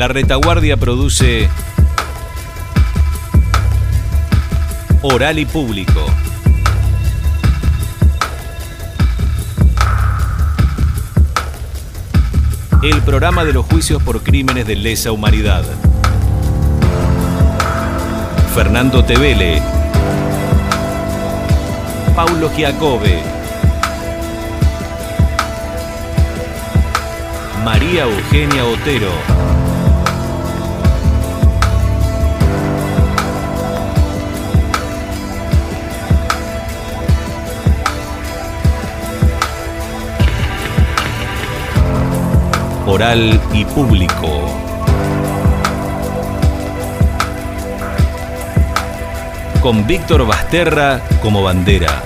La Retaguardia produce Oral y Público. El programa de los juicios por crímenes de lesa humanidad. Fernando Tevele, Paulo Giacobbe, María Eugenia Otero. Oral y Público. Con Víctor Basterra como bandera.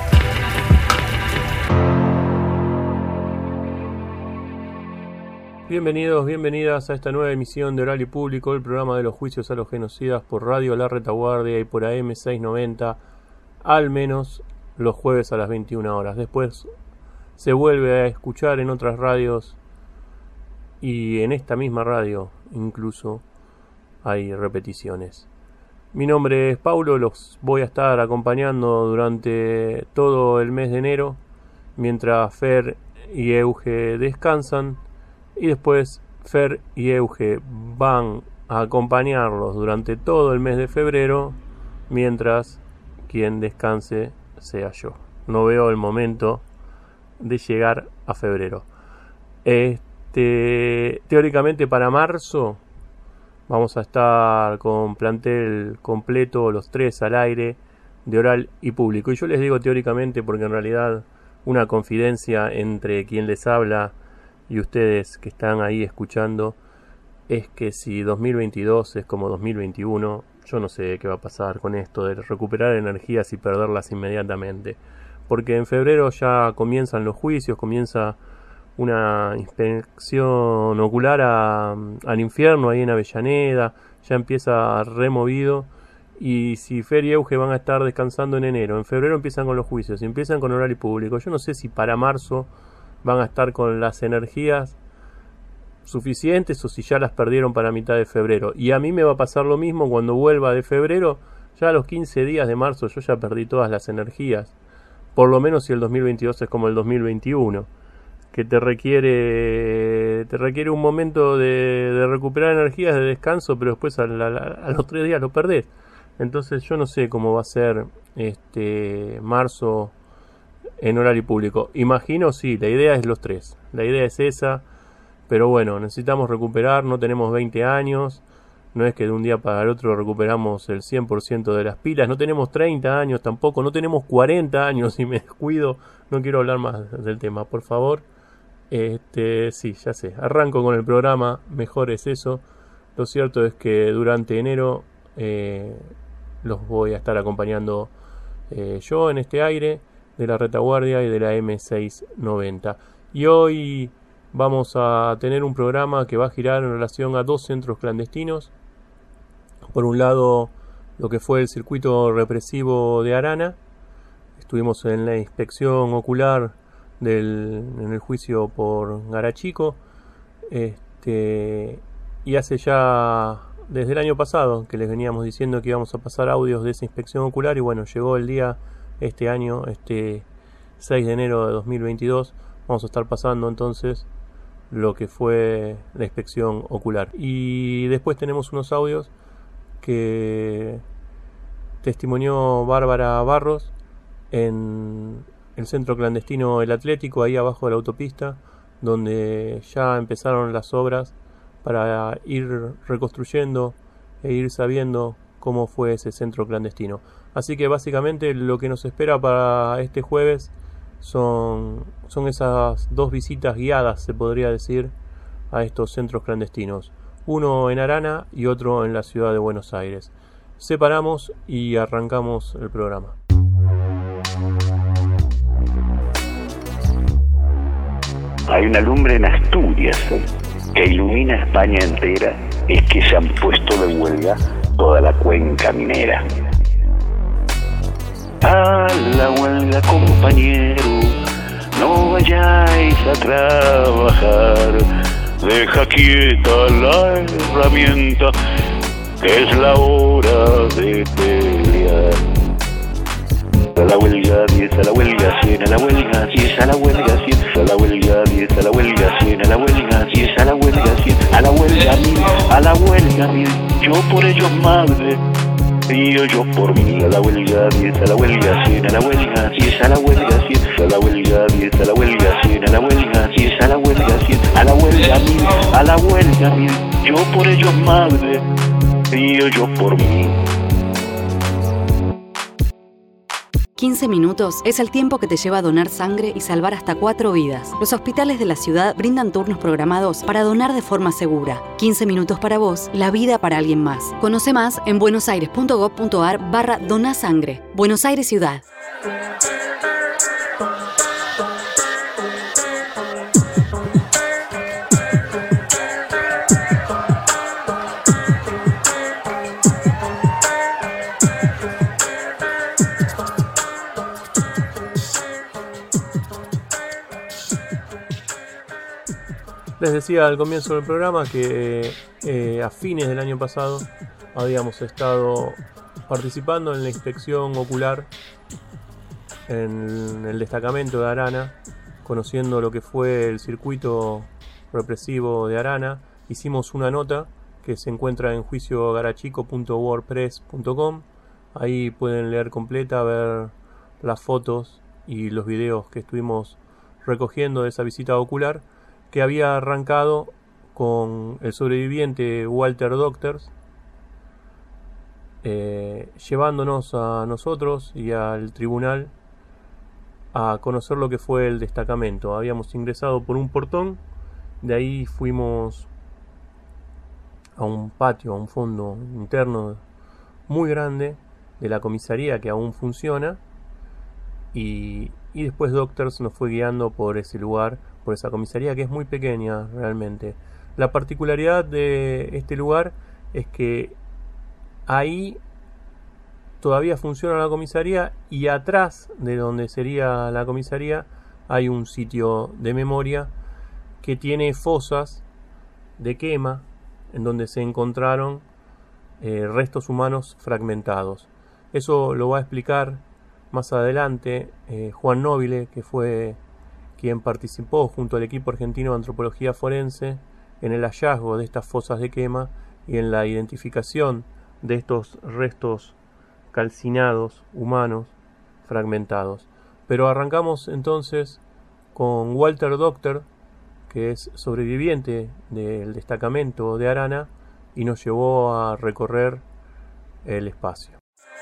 Bienvenidos, bienvenidas a esta nueva emisión de Oral y Público, el programa de los juicios a los genocidas por Radio La Retaguardia y por AM 690, al menos los jueves a las 21 horas. Después se vuelve a escuchar en otras radios y en esta misma radio incluso hay repeticiones. Mi nombre es Paulo, los voy a estar acompañando durante todo el mes de enero, mientras Fer y Euge descansan, y después Fer y Euge van a acompañarlos durante todo el mes de febrero, mientras quien descanse sea yo. No veo el momento de llegar a febrero. Teóricamente para marzo vamos a estar con plantel completo, los tres al aire, de Oral y Público. Y yo les digo teóricamente porque en realidad una confidencia entre quien les habla y ustedes que están ahí escuchando es que si 2022 es como 2021, yo no sé qué va a pasar con esto de recuperar energías y perderlas inmediatamente. Porque en febrero ya comienzan los juicios, comienza una inspección ocular al infierno ahí en Avellaneda, ya empieza removido, y si Fer y Euge van a estar descansando en enero, en febrero empiezan con los juicios y empiezan con Oral y Público. Yo no sé si para marzo van a estar con las energías suficientes o si ya las perdieron para mitad de febrero, y a mí me va a pasar lo mismo cuando vuelva de febrero. Ya a los 15 días de marzo yo ya perdí todas las energías, por lo menos si el 2022 es como el 2021, que te requiere un momento de recuperar energías, de descanso, pero después a los 3 días lo perdés. Entonces yo no sé cómo va a ser marzo en Oral y Público. Imagino, sí, la idea es los 3, la idea es esa, pero bueno, necesitamos recuperar, no tenemos 20 años, no es que de un día para el otro recuperamos el 100% de las pilas, no tenemos 30 años tampoco, no tenemos 40 años, si me descuido, no quiero hablar más del tema, por favor. Sí, ya sé, arranco con el programa, mejor es eso. Lo cierto es que durante enero los voy a estar acompañando yo en este aire de la Retaguardia y de la M690. Y hoy vamos a tener un programa que va a girar en relación a 2 centros clandestinos. Por un lado, lo que fue el circuito represivo de Arana. Estuvimos en la inspección ocular en el juicio por Garachico, y hace ya desde el año pasado que les veníamos diciendo que íbamos a pasar audios de esa inspección ocular, y bueno, llegó el día este año, 6 de enero de 2022, vamos a estar pasando entonces lo que fue la inspección ocular. Y después tenemos unos audios que testimonió Bárbara Barros en el centro clandestino El Atlético, ahí abajo de la autopista, donde ya empezaron las obras para ir reconstruyendo e ir sabiendo cómo fue ese centro clandestino. Así que básicamente lo que nos espera para este jueves son esas 2 visitas guiadas, se podría decir, a estos centros clandestinos. Uno en Arana y otro en la ciudad de Buenos Aires. Separamos y arrancamos el programa. Hay una lumbre en Asturias que ilumina España entera, es que se han puesto de huelga toda la cuenca minera. A la huelga, compañero, no vayáis a trabajar, deja quieta la herramienta, que es la hora de pelear. A la huelga 10, a la huelga 100, a la huelga 10, a la huelga 100, a la huelga 10, a la huelga 100, a la huelga 10, a la huelga 100, a la huelga 1000, a la huelga 1000, yo por ellos madre, y yo por mí. A la huelga 10, a la huelga 100, a la huelga 10, a la huelga 100, a la huelga 10, a la huelga 100, a la huelga 10, a la huelga 100, a la huelga 1000, a la huelga 1000, yo por ellos madre, y yo por mí. 15 minutos es el tiempo que te lleva a donar sangre y salvar hasta 4 vidas. Los hospitales de la ciudad brindan turnos programados para donar de forma segura. 15 minutos para vos, la vida para alguien más. Conoce más en buenosaires.gov.ar/donasangre. Buenos Aires Ciudad. Les decía al comienzo del programa que a fines del año pasado habíamos estado participando en la inspección ocular en el destacamento de Arana, conociendo lo que fue el circuito represivo de Arana. Hicimos una nota que se encuentra en juiciogarachico.wordpress.com. Ahí pueden leer completa, ver las fotos y los videos que estuvimos recogiendo de esa visita ocular, que había arrancado con el sobreviviente Walter Doctors, llevándonos a nosotros y al tribunal a conocer lo que fue el destacamento. Habíamos ingresado por un portón, de ahí fuimos a un patio, a un fondo interno muy grande de la comisaría que aún funciona, y después Doctors nos fue guiando por ese lugar, por esa comisaría que es muy pequeña realmente. La particularidad de este lugar es que ahí todavía funciona la comisaría, y atrás de donde sería la comisaría hay un sitio de memoria que tiene fosas de quema en donde se encontraron restos humanos fragmentados. Eso lo va a explicar más adelante Juan Nobile, que fue quien participó junto al equipo argentino de antropología forense en el hallazgo de estas fosas de quema y en la identificación de estos restos calcinados humanos fragmentados. Pero arrancamos entonces con Walter Doctor, que es sobreviviente del destacamento de Arana, y nos llevó a recorrer el espacio.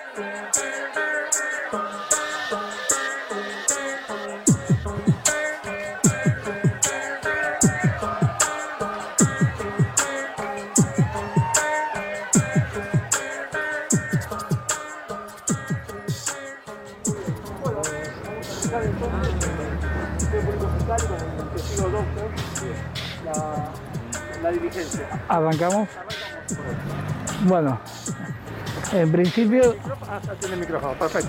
La diligencia. ¿Arrancamos? Bueno, en principio... Tiene el micrófono, perfecto.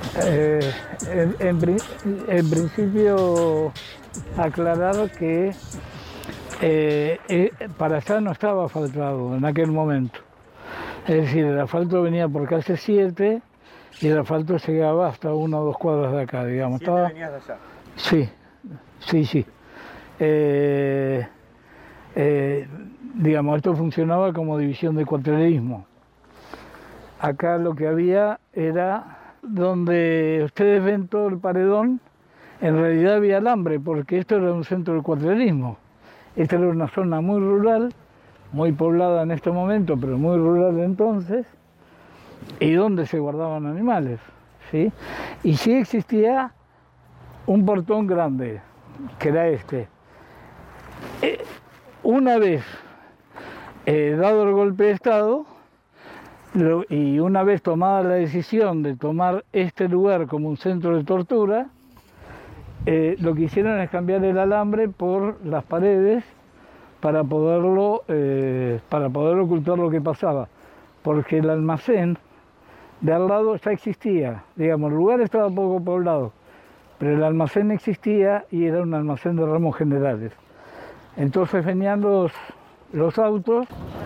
En principio, aclarar que para allá no estaba asfaltado en aquel momento. Es decir, el asfalto venía por calle 7 y el asfalto llegaba hasta 1 o 2 cuadras de acá, digamos. ¿Siempre venías de allá? Sí. Digamos, esto funcionaba como división de cuatrerismo. Acá lo que había era, donde ustedes ven todo el paredón, en realidad había alambre, porque esto era un centro del cuatrerismo. Esta era una zona muy rural, muy poblada en este momento, pero muy rural entonces, y donde se guardaban animales, ¿sí? Y sí existía un portón grande, que era este. Una vez dado el golpe de Estado, y una vez tomada la decisión de tomar este lugar como un centro de tortura, lo que hicieron es cambiar el alambre por las paredes para poder ocultar lo que pasaba, porque el almacén de al lado ya existía, digamos, el lugar estaba poco poblado, pero el almacén existía y era un almacén de ramos generales. Entonces venían los autos.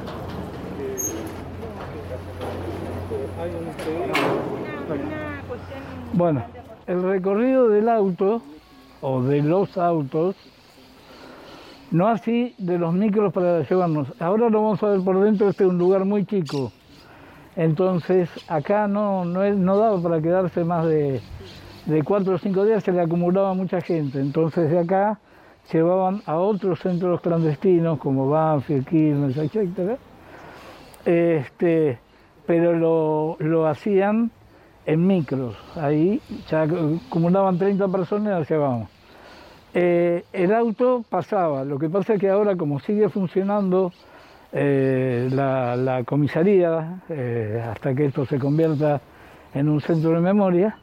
Bueno, el recorrido del auto, o de los autos, no así de los micros para llevarnos. Ahora lo vamos a ver por dentro, este es un lugar muy chico. Entonces acá no daba para quedarse más de 4 o 5 días, se le acumulaba mucha gente. Entonces de acá llevaban a otros centros clandestinos como Banfield, Quilmes, etc. Pero lo hacían en micros, ahí ya acumulaban 30 personas y las llevaban. El auto pasaba, lo que pasa es que ahora como sigue funcionando la comisaría, hasta que esto se convierta en un centro de memoria,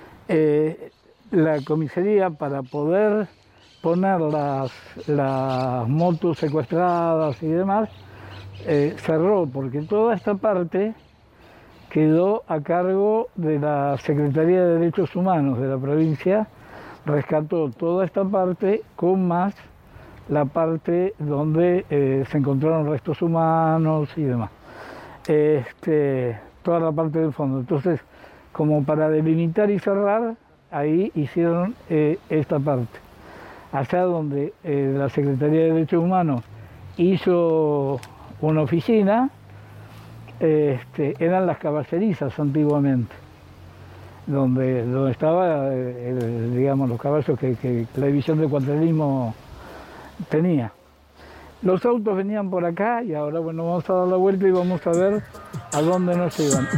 la comisaría, para poder poner las motos secuestradas y demás, cerró, porque toda esta parte quedó a cargo de la Secretaría de Derechos Humanos de la provincia. Rescató toda esta parte con más la parte donde se encontraron restos humanos y demás. Toda la parte del fondo. Entonces, como para delimitar y cerrar, ahí hicieron esta parte. Allá donde la Secretaría de Derechos Humanos hizo una oficina, eran las caballerizas antiguamente, donde estaba, digamos, los caballos que la división de cuatrierismo tenía. Los autos venían por acá y ahora, bueno, vamos a dar la vuelta y vamos a ver a dónde nos iban.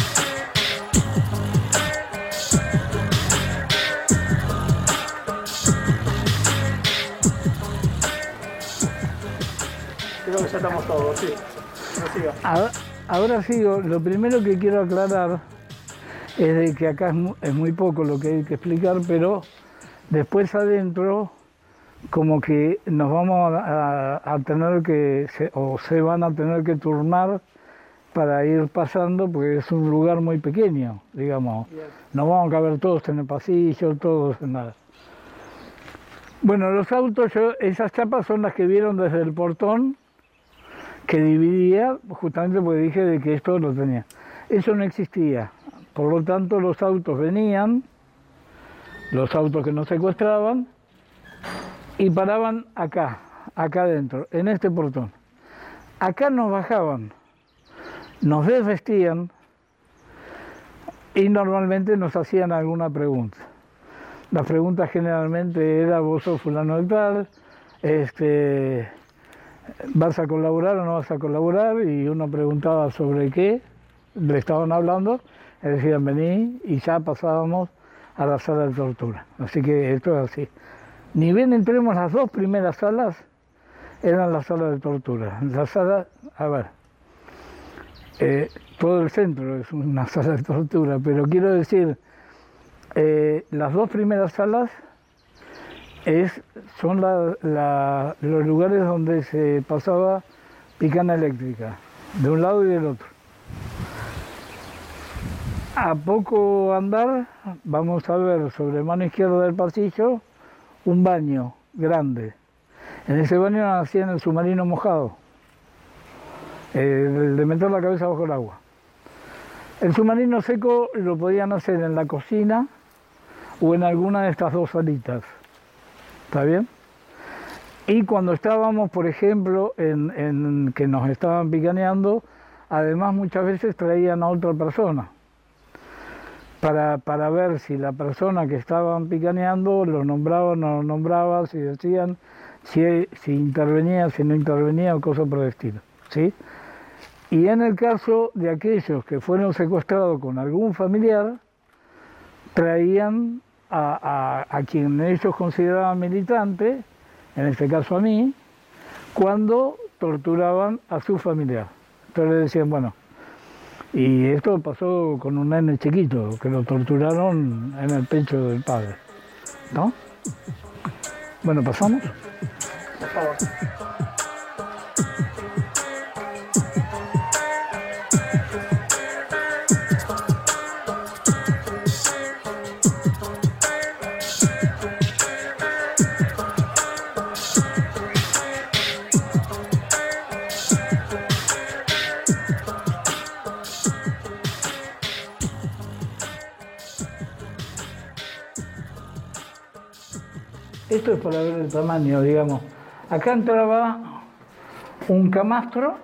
Creo que ya estamos todos, sí. Ahora sigo. Lo primero que quiero aclarar es de que acá es muy poco lo que hay que explicar, pero después adentro como que nos vamos a tener que, se van a tener que turnar para ir pasando, porque es un lugar muy pequeño, digamos. No vamos a caber todos en el pasillo, todos en nada. Bueno, los autos, esas chapas son las que vieron desde el portón, que dividía, justamente porque dije de que esto lo tenía. Eso no existía. Por lo tanto, los autos venían, los autos que nos secuestraban, y paraban acá adentro, en este portón. Acá nos bajaban, nos desvestían y normalmente nos hacían alguna pregunta. La pregunta generalmente era: vos sos fulano de tal, ¿vas a colaborar o no vas a colaborar? Y uno preguntaba sobre qué le estaban hablando, y decían vení, y ya pasábamos a la sala de tortura. Así que esto es así. Ni bien entremos, las 2 primeras salas eran las salas de tortura. La sala, a ver, todo el centro es una sala de tortura, pero quiero decir, las 2 primeras salas son los lugares donde se pasaba picana eléctrica, de un lado y del otro. A poco andar, vamos a ver sobre mano izquierda del pasillo un baño grande. En ese baño hacían el submarino mojado, el de meter la cabeza bajo el agua. El submarino seco lo podían hacer en la cocina o en alguna de estas 2 salitas. ¿Está bien? Y cuando estábamos, por ejemplo, en que nos estaban picaneando, además muchas veces traían a otra persona para ver si la persona que estaban picaneando lo nombraba o no lo nombraba, si decían si intervenía, si no intervenía o cosas por el estilo, ¿sí? Y en el caso de aquellos que fueron secuestrados con algún familiar, traían a quien ellos consideraban militante, en este caso a mí, cuando torturaban a su familiar. Entonces le decían, bueno, y esto pasó con un nene chiquito, que lo torturaron en el pecho del padre, ¿no? Bueno, ¿pasamos? Por favor. Esto es para ver el tamaño, digamos. Acá entraba un camastro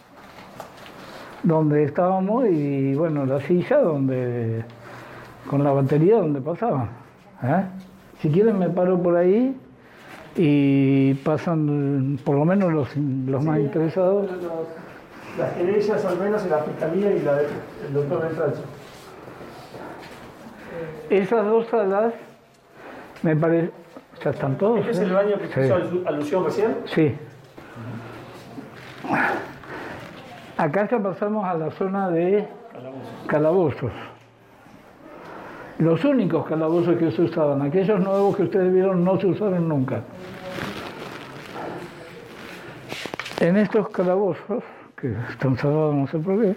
donde estábamos y bueno, la silla donde con la batería donde pasaban. Si quieren me paro por ahí y pasan por lo menos los más interesados. Las querellas al menos en la fiscalía y la del doctor Beltracho. Esas dos salas me parece. Ya están todos. ¿Este es el baño que hizo alusión recién? Sí. Acá ya pasamos a la zona de calabozos. Los únicos calabozos que se usaban, aquellos nuevos que ustedes vieron no se usaron nunca. En estos calabozos, que están cerrados no sé por qué,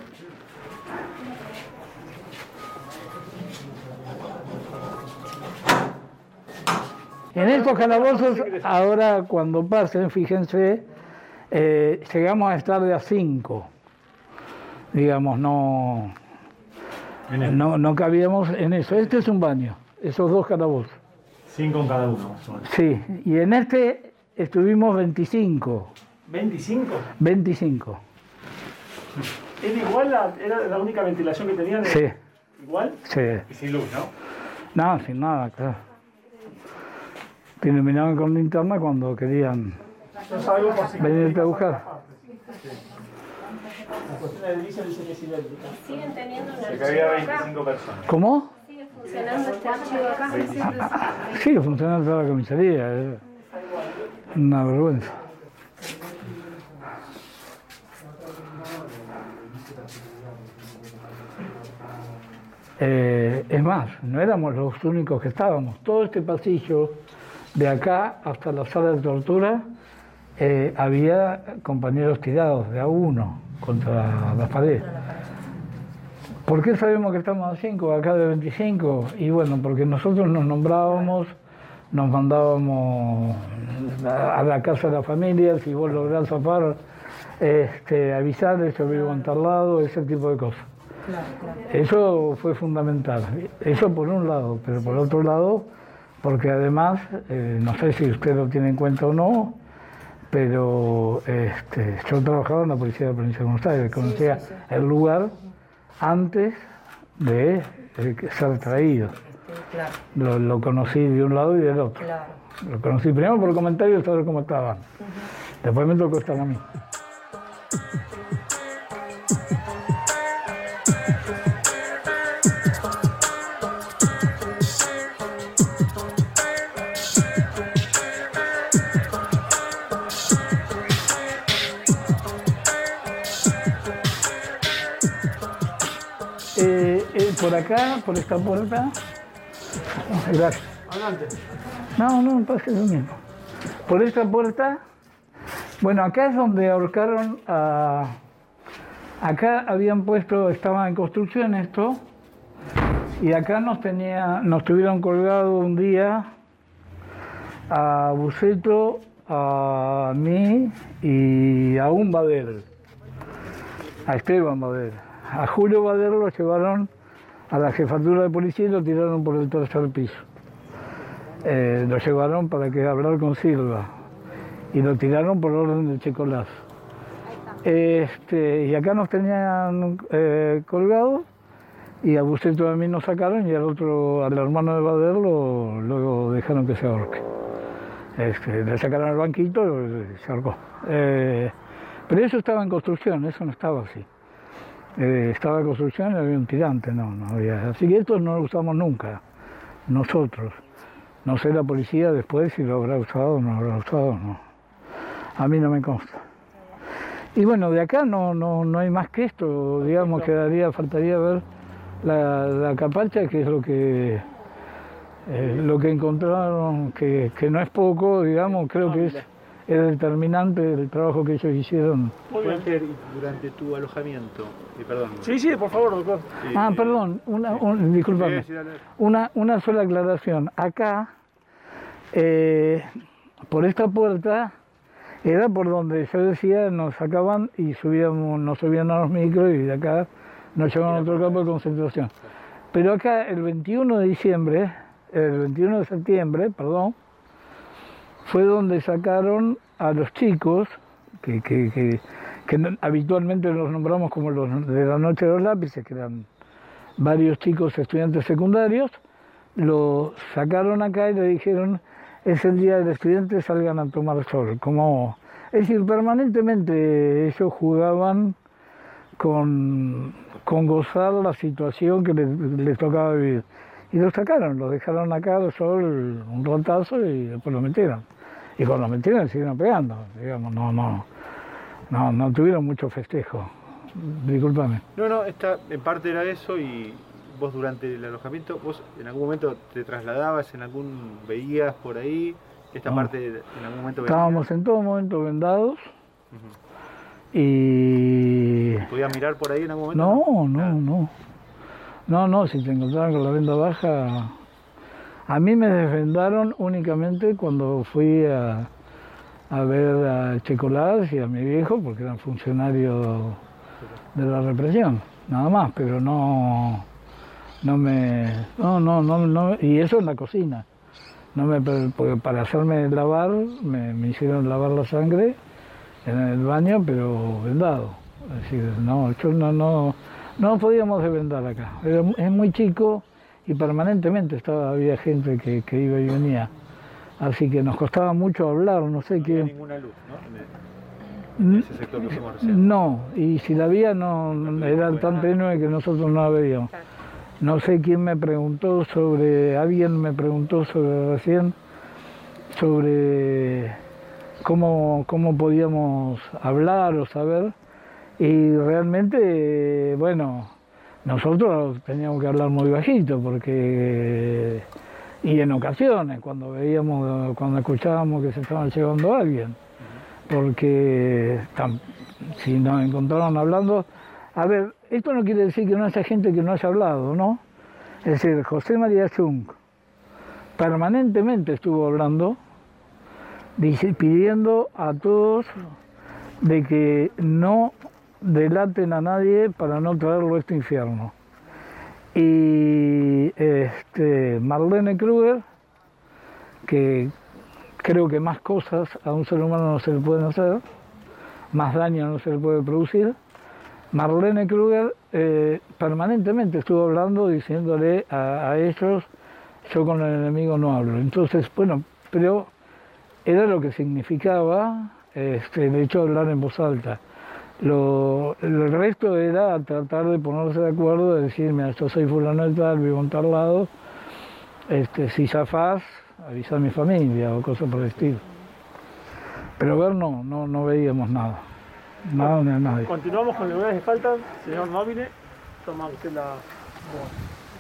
en estos calabozos, ahora cuando pasen, fíjense, llegamos a estar de a 5. Digamos, no cabíamos en eso. Este es un baño, esos dos calabozos. 5 en cada uno. Sí, y en este estuvimos 25. ¿25? 25. ¿Era igual era la única ventilación que tenían? Sí. ¿Igual? Sí. Y sin luz, ¿no? No, sin nada, claro. Te iluminaban con linterna cuando querían venirte a buscar. La cuestión de dice que es idéntica. Siguen teniendo un Que archivo había acá. 25 personas. ¿Cómo? Sigue funcionando este archivo acá. Sigue funcionando toda la comisaría. Es una vergüenza. Es más, no éramos los únicos que estábamos. Todo este pasillo de acá hasta la sala de tortura había compañeros tirados de a uno contra la pared. ¿Por qué sabemos que estamos a 5, acá de 25? Y bueno, porque nosotros nos nombrábamos, nos mandábamos a la casa de la familia, si vos lográs zafar, avisarles, yo vivo en tal lado, ese tipo de cosas. Eso fue fundamental. Eso por un lado, pero por otro lado, porque además, no sé si usted lo tiene en cuenta o no, pero yo trabajaba en la Policía de la Provincia de Buenos Aires, conocía el lugar antes de ser traído. Lo conocí de un lado y del otro. Lo conocí primero por comentarios, saber cómo estaban. Después me tocó estar a mí. Por acá, por esta puerta. Gracias. Adelante. No, pase lo mismo. Por esta puerta, bueno, acá es donde ahorcaron a... Acá habían puesto, estaba en construcción esto, y acá nos tuvieron colgado un día a Buceto, a mí y a un Bader, a Esteban Bader. A Julio Bader lo llevaron a la jefatura de policía y lo tiraron por el tercer piso. Lo llevaron para que hablar con Silva y lo tiraron por orden de Checolás. Y acá nos tenían colgados y a Buceto a mí nos sacaron y al hermano de Bader luego dejaron que se ahorque. Le sacaron el banquito y se ahorcó. Pero eso estaba en construcción, eso no estaba así. Estaba en construcción y había un tirante, no había. Así que esto no lo usamos nunca, nosotros. No sé la policía después si lo habrá usado o no lo habrá usado, no. A mí no me consta. Y bueno, de acá no hay más que esto, digamos, faltaría ver la capacha, que es lo que encontraron, que no es poco, digamos, creo que es determinante del trabajo que ellos hicieron. Durante tu alojamiento, perdón. Sí, por favor, doctor. Perdón, discúlpame. Una sola aclaración. Acá, por esta puerta, era por donde yo decía, nos sacaban y nos subían a los micros y de acá nos llevaban a otro campo de concentración. Pero acá, el 21 de septiembre, fue donde sacaron a los chicos, que habitualmente los nombramos como los de la noche de los lápices, que eran varios chicos estudiantes secundarios, los sacaron acá y le dijeron, es el día del estudiante, salgan a tomar sol. Es decir, permanentemente ellos jugaban con gozar la situación que les tocaba vivir. Y los sacaron, los dejaron acá al sol un ratazo y después lo metieron. Y cuando lo metieron siguieron pegando, digamos, no tuvieron mucho festejo. Discúlpame. No, en parte era eso. Y vos durante el alojamiento, vos en algún momento te trasladabas, veías por ahí, esta parte en algún momento veías. Estábamos en todo momento vendados. Y... ¿Podías mirar por ahí en algún momento? No, si te encontraban con la venda baja... A mí me desvendaron únicamente cuando fui a ver a Checolás y a mi viejo, porque eran funcionarios de la represión, nada más, pero y eso en la cocina. Porque para hacerme lavar, me hicieron lavar la sangre en el baño, pero vendado. Es decir, no podíamos desvendar acá. Es muy chico y permanentemente había gente que iba y venía. Así que nos costaba mucho hablar, no sé qué. No había ninguna luz, ¿no? En ese sector que fuimos recién. No, y si la había era tan tenue que nosotros no la veíamos. No sé quién alguien me preguntó recién sobre cómo podíamos hablar o saber, y realmente, nosotros teníamos que hablar muy bajito, y en ocasiones, cuando escuchábamos que se estaban llevando a alguien, porque si nos encontraron hablando, a ver, esto no quiere decir que no haya gente que no haya hablado, ¿no? Es decir, José María Chung permanentemente estuvo hablando, pidiendo a todos de que no delaten a nadie para no traerlo a este infierno. Y Marlene Kruger, que creo que más cosas a un ser humano no se le pueden hacer, más daño no se le puede producir, Marlene Kruger permanentemente estuvo hablando, diciéndole a ellos, yo con el enemigo no hablo. Entonces, pero era lo que significaba el hecho de hablar en voz alta. El resto era tratar de ponerse de acuerdo, de decir, mira, yo soy fulano de tal, vivo en tal lado, si zafás, avisa a mi familia o cosas por el estilo. Pero ver no veíamos nada. Nada ni a nadie. Continuamos con las novedades que faltan, señor Nobile. Toma usted la voz.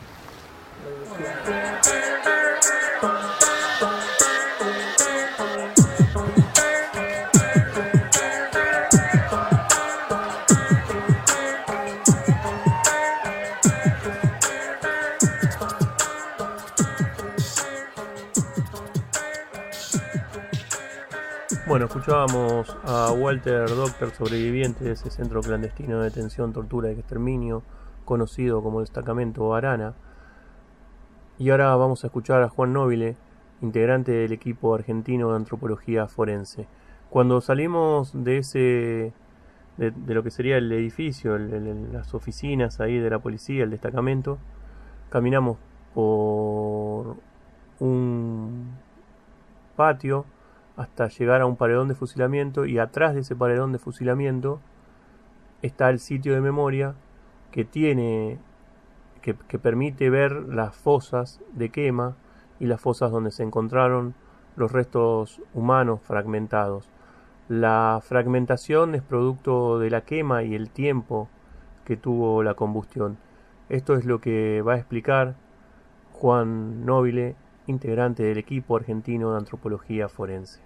Bueno, escuchábamos a Walter Doctor, sobreviviente de ese centro clandestino de detención, tortura y exterminio, conocido como destacamento Arana. Y ahora vamos a escuchar a Juan Nobile, integrante del equipo argentino de antropología forense. Cuando salimos de lo que sería el edificio, las oficinas ahí de la policía, el destacamento, caminamos por un patio hasta llegar a un paredón de fusilamiento, y atrás de ese paredón de fusilamiento está el sitio de memoria que permite ver las fosas de quema y las fosas donde se encontraron los restos humanos fragmentados. La fragmentación es producto de la quema y el tiempo que tuvo la combustión. Esto es lo que va a explicar Juan Nobile, integrante del equipo argentino de antropología forense.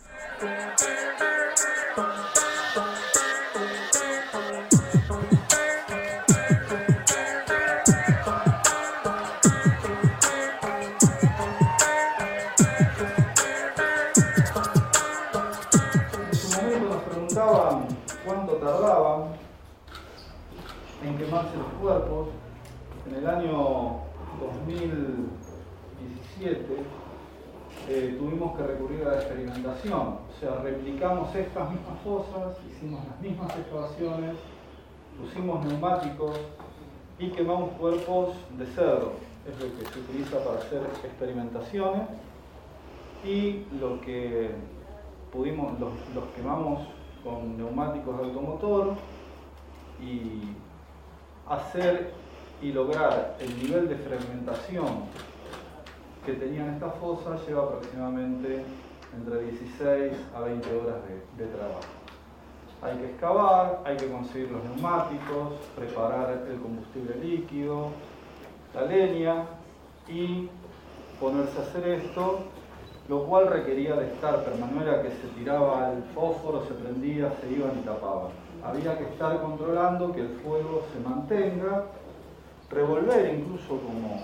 En su momento nos preguntaban cuánto tardaban en quemarse los cuerpos. En el año 2017 tuvimos que recurrir a la experimentación, o sea, replicamos estas mismas fosas, hicimos las mismas excavaciones, pusimos neumáticos y quemamos cuerpos de cerdo, es lo que se utiliza para hacer experimentaciones, y lo que pudimos, los quemamos con neumáticos de automotor, y hacer y lograr el nivel de fragmentación que tenían estas fosas lleva aproximadamente entre 16 a 20 horas de trabajo. Hay que excavar, hay que conseguir los neumáticos, preparar el combustible líquido, la leña y ponerse a hacer esto, lo cual requería de estar permanente, no era que se tiraba el fósforo, se prendía, se iban y tapaban. Había que estar controlando que el fuego se mantenga, revolver incluso como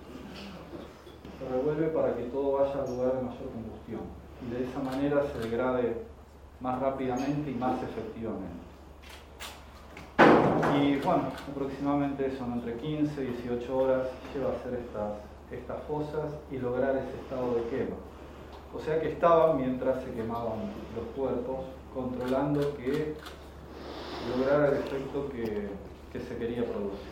se revuelve para que todo vaya al lugar de mayor combustión y de esa manera se degrade más rápidamente y más efectivamente. Y bueno, aproximadamente son entre 15 y 18 horas lleva a hacer estas fosas y lograr ese estado de quema. O sea que estaban mientras se quemaban los cuerpos, controlando que lograra el efecto que se quería producir.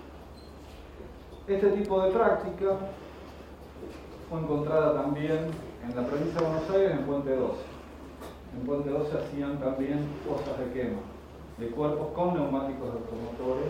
Este tipo de práctica fue encontrada también en la provincia de Buenos Aires, en Puente 12. En Puente 12 hacían también fosas de quema de cuerpos con neumáticos de automotores,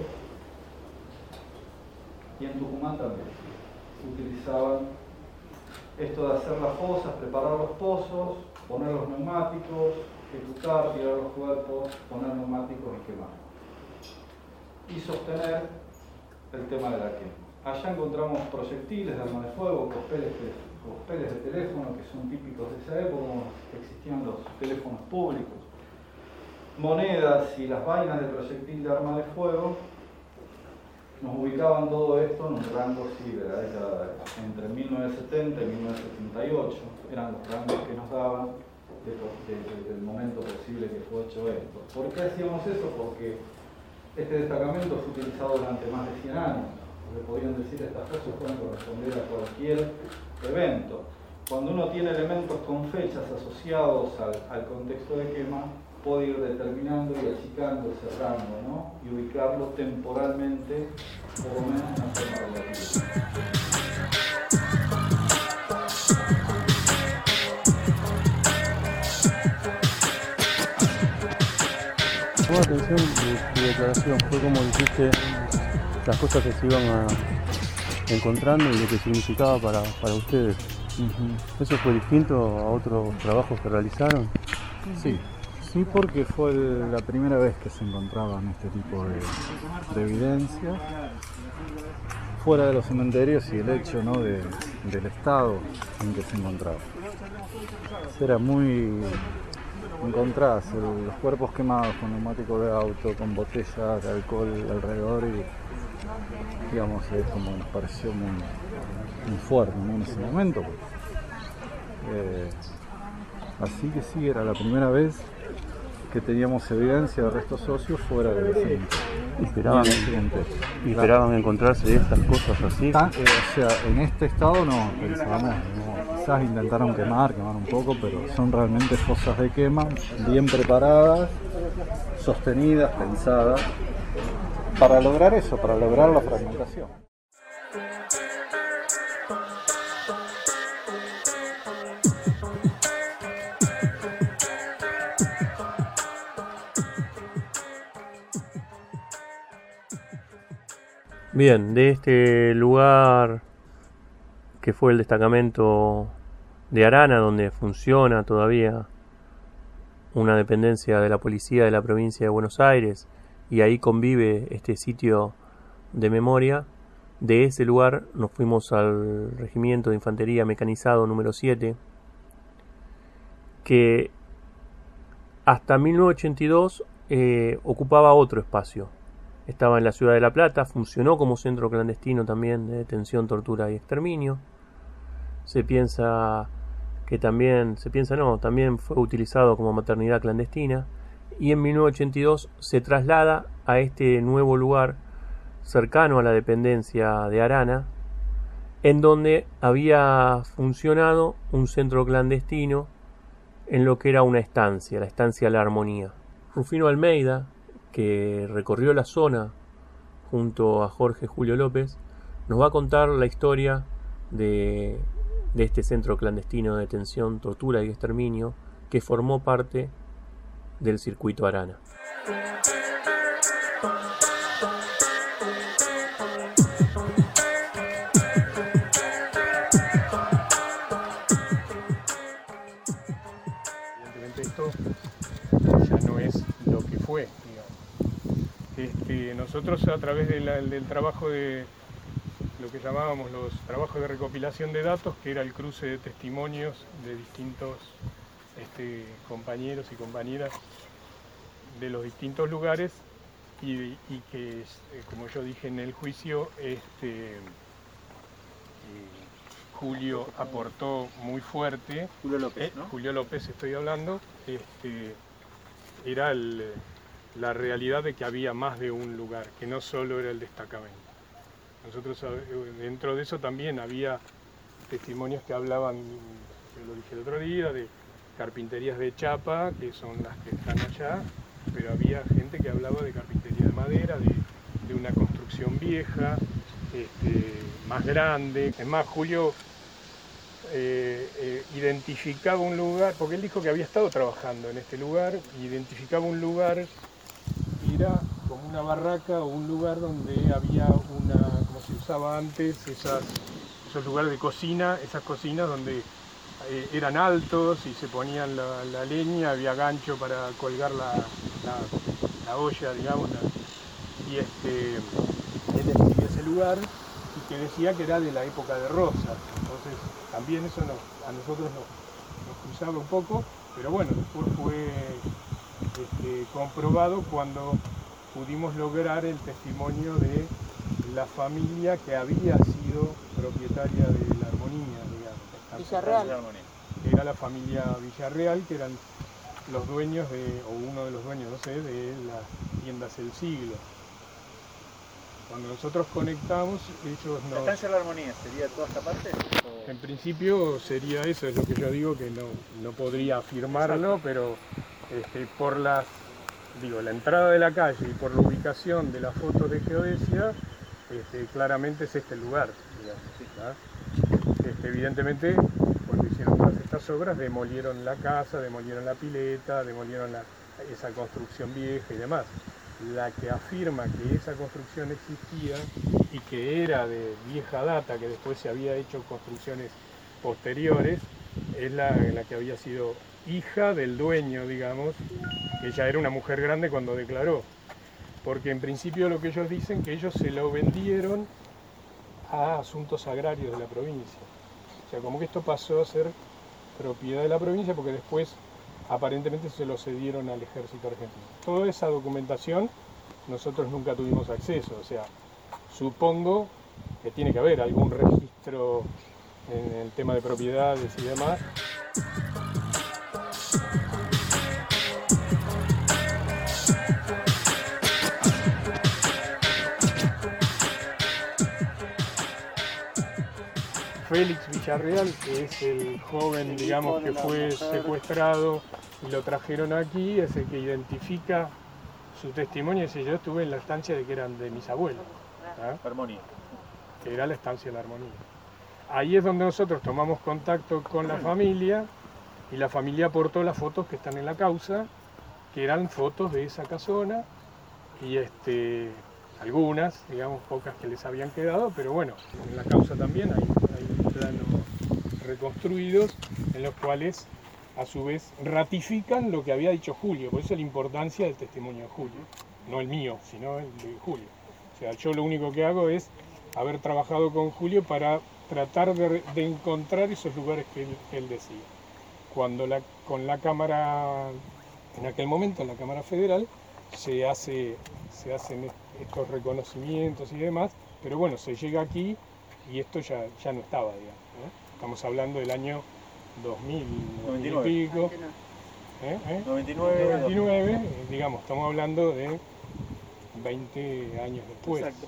y en Tucumán también utilizaban esto de hacer las fosas, preparar los pozos, poner los neumáticos, ejecutar, tirar los cuerpos, poner neumáticos y quemar. Y sostener el tema de la quema. Allá encontramos proyectiles de arma de fuego, cospeles de teléfono que son típicos de esa época, como existían los teléfonos públicos, monedas y las vainas de proyectil de arma de fuego. Nos ubicaban todo esto en un rango de la década entre 1970 y 1978, eran los rangos que nos daban del momento posible que fue hecho esto. ¿Por qué hacíamos eso? Porque este destacamento fue utilizado durante más de 100 años. Le podrían decir estas cosas pueden corresponder a cualquier evento. Cuando uno tiene elementos con fechas asociados al contexto de quema, puede ir determinando y achicando ese rango, ¿no? Y ubicarlo temporalmente, por lo menos en una forma relativa. Llamó la atención tu declaración, fue como dijiste las cosas que se iban encontrando y lo que significaba para ustedes. ¿Eso fue distinto a otros trabajos que realizaron? Sí, porque fue la primera vez que se encontraban este tipo de evidencias fuera de los cementerios y el hecho, ¿no?, del estado en que se encontraba. Era muy encontradas los cuerpos quemados con neumáticos de auto, con botellas de alcohol alrededor y digamos, como nos pareció muy fuerte, ¿no?, en ese momento. Así que sí, era la primera vez que teníamos evidencia de restos óseos fuera del cementerio. ¿Esperaban encontrarse estas cosas así? O sea, en este estado no, pensábamos, quizás intentaron quemar un poco, pero son realmente fosas de quema, bien preparadas, sostenidas, pensadas, para lograr eso, para lograr la fragmentación. Bien, de este lugar que fue el destacamento de Arana, donde funciona todavía una dependencia de la policía de la provincia de Buenos Aires, y ahí convive este sitio de memoria, de ese lugar nos fuimos al Regimiento de Infantería Mecanizado número 7, que hasta 1982 ocupaba otro espacio. Estaba en la ciudad de La Plata, funcionó como centro clandestino también de detención, tortura y exterminio. También fue utilizado como maternidad clandestina, y en 1982 se traslada a este nuevo lugar cercano a la dependencia de Arana, en donde había funcionado un centro clandestino en lo que era una estancia, la estancia La Armonía. Rufino Almeida, que recorrió la zona junto a Jorge Julio López, nos va a contar la historia de este centro clandestino de detención, tortura y exterminio que formó parte del circuito Arana. Evidentemente esto ya no es lo que fue, digamos. Nosotros a través del trabajo de lo que llamábamos los trabajos de recopilación de datos, que era el cruce de testimonios de distintos compañeros y compañeras de los distintos lugares y que, como yo dije en el juicio, Julio aportó muy fuerte. Julio López, ¿no? Julio López estoy hablando, era la realidad de que había más de un lugar, que no solo era el destacamento. Nosotros dentro de eso también había testimonios que hablaban, yo lo dije el otro día, de carpinterías de chapa, que son las que están allá, pero había gente que hablaba de carpintería de madera, de una construcción vieja, más grande. Es más, Julio identificaba un lugar, porque él dijo que había estado trabajando en este lugar, identificaba un lugar, era como una barraca o un lugar donde había como se usaba antes, esos lugares de cocina, esas cocinas donde eran altos y se ponían la leña, había gancho para colgar la olla, digamos, y él describió ese lugar y que decía que era de la época de Rosas. Entonces también eso a nosotros nos cruzaba un poco, pero bueno, después fue comprobado cuando pudimos lograr el testimonio de la familia que había sido propietaria de La Armonía, digamos. Villarreal. Era la familia Villarreal, que eran los dueños o uno de los dueños, no sé, de las tiendas El Siglo. Cuando nosotros conectamos, ellos nos... ¿La estancia de La Armonía sería toda esta parte? ¿O? En principio sería eso, es lo que yo digo, que no podría afirmarlo, pero por la entrada de la calle y por la ubicación de las fotos de geodesia, claramente es este lugar, digamos, ¿sí? Evidentemente, cuando hicieron todas estas obras, demolieron la casa, demolieron la pileta, demolieron esa construcción vieja y demás. La que afirma que esa construcción existía y que era de vieja data, que después se había hecho construcciones posteriores, es la que había sido hija del dueño, digamos, que ya era una mujer grande cuando declaró. Porque en principio lo que ellos dicen, que ellos se lo vendieron a Asuntos Agrarios de la provincia. O sea, como que esto pasó a ser propiedad de la provincia porque después aparentemente se lo cedieron al ejército argentino. Toda esa documentación nosotros nunca tuvimos acceso, o sea, supongo que tiene que haber algún registro en el tema de propiedades y demás. Félix Villarreal, que es el joven, digamos, que fue secuestrado y lo trajeron aquí, es el que identifica su testimonio y dice: yo estuve en la estancia de que eran de mis abuelos, ¿ah? Armonía. Que era la estancia de La Armonía. Ahí es donde nosotros tomamos contacto con la familia y la familia aportó las fotos que están en la causa, que eran fotos de esa casona y algunas, digamos, pocas que les habían quedado, pero bueno, en la causa también hay planos reconstruidos en los cuales a su vez ratifican lo que había dicho Julio. Por eso la importancia del testimonio de Julio, no el mío, sino el de Julio. O sea, yo lo único que hago es haber trabajado con Julio para tratar de encontrar esos lugares que él decía. Cuando con la Cámara, en aquel momento la Cámara Federal, se hacen estos reconocimientos y demás, pero bueno, se llega aquí y esto ya no estaba, digamos, ¿no? Estamos hablando del año 2000 y pico. 99, digamos, estamos hablando 20 años después. Exacto.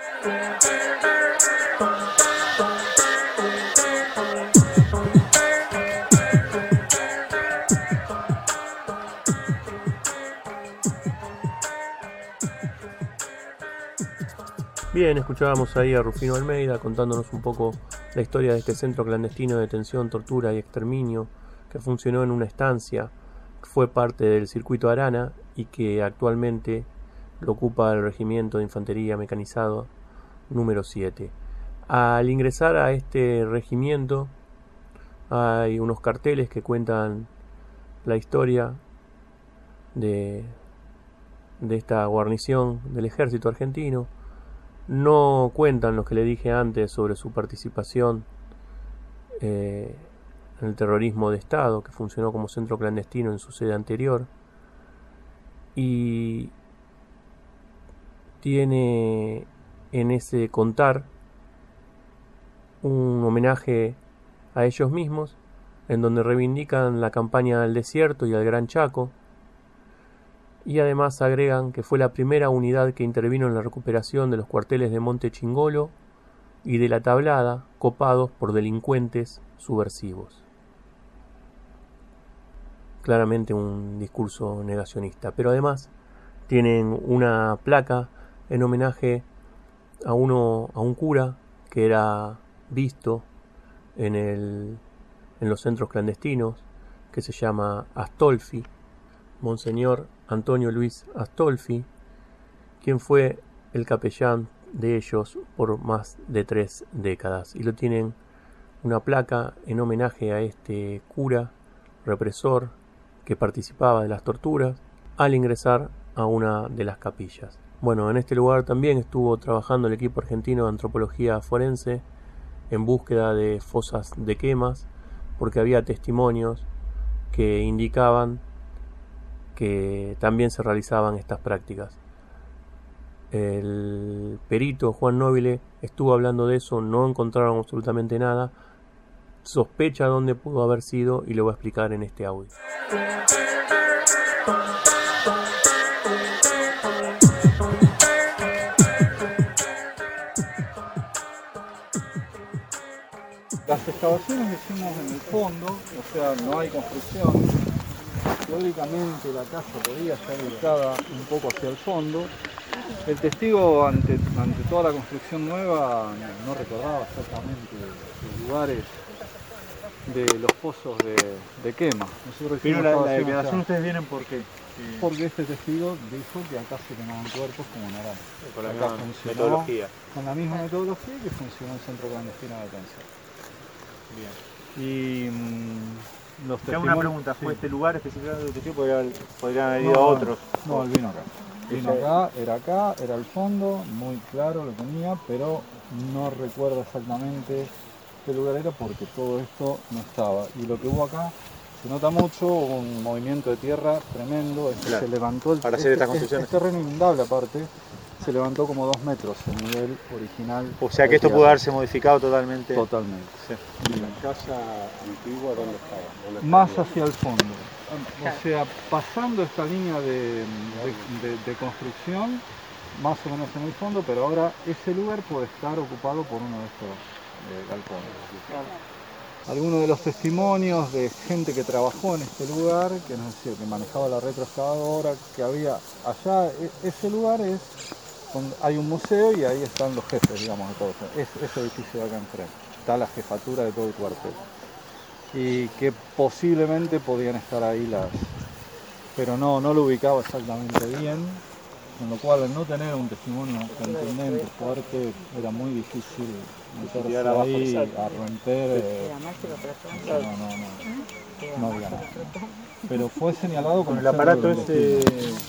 Bien, escuchábamos ahí a Rufino Almeida contándonos un poco la historia de este centro clandestino de detención, tortura y exterminio que funcionó en una estancia, que fue parte del circuito Arana y que actualmente lo ocupa el Regimiento de Infantería Mecanizado número 7. Al ingresar a este regimiento hay unos carteles que cuentan la historia de esta guarnición del ejército argentino. No cuentan lo que le dije antes sobre su participación en el terrorismo de Estado, que funcionó como centro clandestino en su sede anterior, y tiene en ese contar un homenaje a ellos mismos, en donde reivindican la campaña al desierto y al Gran Chaco, y además agregan que fue la primera unidad que intervino en la recuperación de los cuarteles de Monte Chingolo y de La Tablada, copados por delincuentes subversivos. Claramente un discurso negacionista, pero además tienen una placa en homenaje a un cura que era visto en los centros clandestinos, que se llama Astolfi, Monseñor Antonio Luis Astolfi, quien fue el capellán de ellos por más de 3 décadas, y lo tienen una placa en homenaje a este cura represor que participaba de las torturas al ingresar a una de las capillas. Bueno, en este lugar también estuvo trabajando el equipo argentino de antropología forense en búsqueda de fosas de quemas, porque había testimonios que indicaban que también se realizaban estas prácticas. El perito Juan Nobile estuvo hablando de eso, no encontraron absolutamente nada, sospecha dónde pudo haber sido y lo voy a explicar en este audio. Las excavaciones que hicimos en el fondo, o sea, no hay construcción. Teóricamente la casa podría estar ubicada un poco hacia el fondo. El testigo ante toda la construcción nueva no recordaba exactamente los lugares de los pozos de quema. Pero la declaración ustedes vienen ¿por qué? Porque este testigo dijo que acá se quemaban cuerpos como Naranjo. Con la misma metodología. Con la misma metodología que funcionó el centro clandestino de detención. Bien. Y los te hago una pregunta, ¿fue este lugar específicamente de testigo? ¿Podrían haber ido a otros? No, él vino acá. Vino acá, era al fondo, muy claro lo tenía, pero no recuerdo exactamente qué lugar era porque todo esto no estaba. Y lo que hubo acá se nota mucho, hubo un movimiento de tierra tremendo, claro. Se levantó para hacer estas construcciones. Es terreno inundable aparte, se levantó como 2 metros el nivel original. O sea que esto pudo haberse modificado totalmente. Totalmente. Sí. ¿Y la casa antigua dónde estaba? Más hacia el fondo. O sea, pasando esta línea de construcción, más o menos en el fondo, pero ahora ese lugar puede estar ocupado por uno de estos galpones. Algunos de los testimonios de gente que trabajó en este lugar, que nos decía que manejaba la retroexcavadora, que había allá, ese lugar hay un museo y ahí están los jefes, digamos, de todo ese edificio de acá enfrente. Está la jefatura de todo el cuartel. Y que posiblemente podían estar ahí pero no lo ubicaba exactamente bien, con lo cual al no tener un testimonio contundente, fuerte, era muy difícil meterse ahí a romper. No había nada. Pero fue señalado con el aparato ese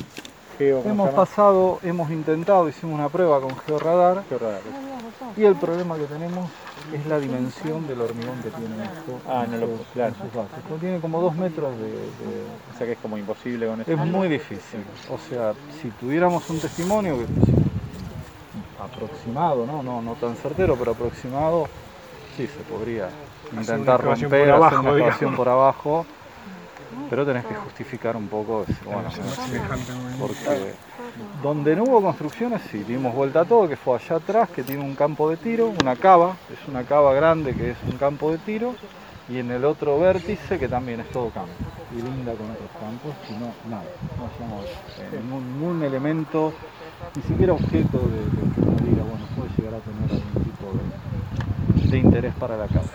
hemos intentado, hicimos una prueba con georradar. Y el problema que tenemos es la dimensión del hormigón que tiene esto. Claro. Esto tiene como 2 metros O sea que es como imposible con esto. Es muy difícil. O sea, si tuviéramos un testimonio que aproximado, no tan certero, pero aproximado, sí se podría intentar romper, hacer una excavación por abajo. pero tenés que justificar un poco, bueno, porque donde no hubo construcciones sí, dimos vuelta a todo, que fue allá atrás, que tiene un campo de tiro, una cava, es una cava grande que es un campo de tiro, y en el otro vértice que también es todo campo, y linda con otros campos, y no, nada, no hacemos ningún elemento, ni siquiera objeto de que uno diga, bueno, puede llegar a tener algún tipo de interés para la causa.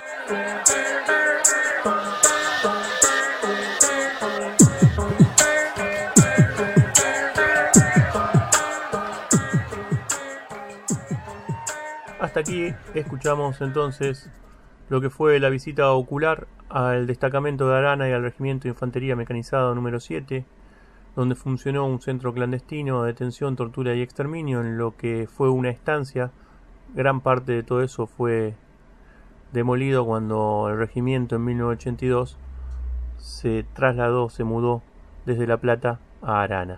Hasta aquí escuchamos entonces lo que fue la visita ocular al destacamento de Arana y al Regimiento de Infantería Mecanizado número 7, donde funcionó un centro clandestino de detención, tortura y exterminio en lo que fue una estancia. Gran parte de todo eso fue demolido cuando el regimiento en 1982 se mudó desde La Plata a Arana.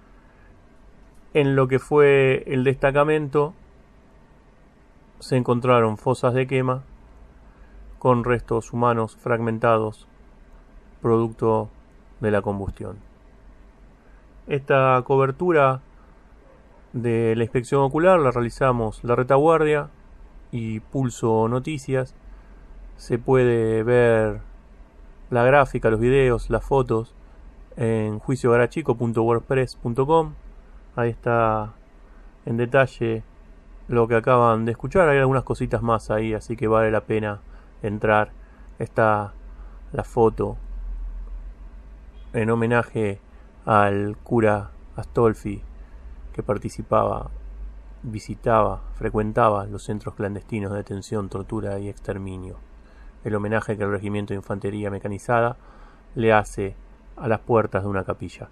En lo que fue el destacamento se encontraron fosas de quema con restos humanos fragmentados producto de la combustión. Esta cobertura de la inspección ocular la realizamos La Retaguardia y Pulso Noticias. Se puede ver la gráfica, los videos, las fotos en juiciogarachico.wordpress.com. Ahí está en detalle lo que acaban de escuchar. Hay algunas cositas más ahí, así que vale la pena entrar. Está la foto en homenaje al cura Astolfi, que frecuentaba los centros clandestinos de detención, tortura y exterminio. El homenaje que el Regimiento de Infantería Mecanizada le hace a las puertas de una capilla.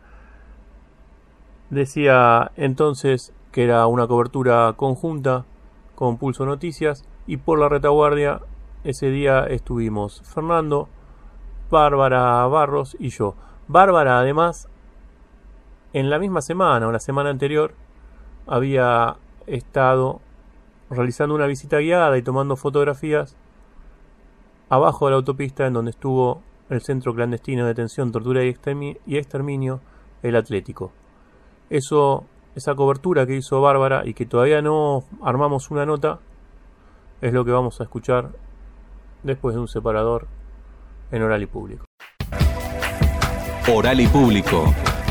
Decía entonces que era una cobertura conjunta con Pulso Noticias, y por La Retaguardia ese día estuvimos Fernando, Bárbara Barros y yo. Bárbara, además, en la misma semana o la semana anterior había estado realizando una visita guiada y tomando fotografías abajo de la autopista en donde estuvo el centro clandestino de detención, tortura y exterminio, el Atlético. Esa cobertura que hizo Bárbara y que todavía no armamos una nota es lo que vamos a escuchar después de un separador en Oral y Público. Oral y Público.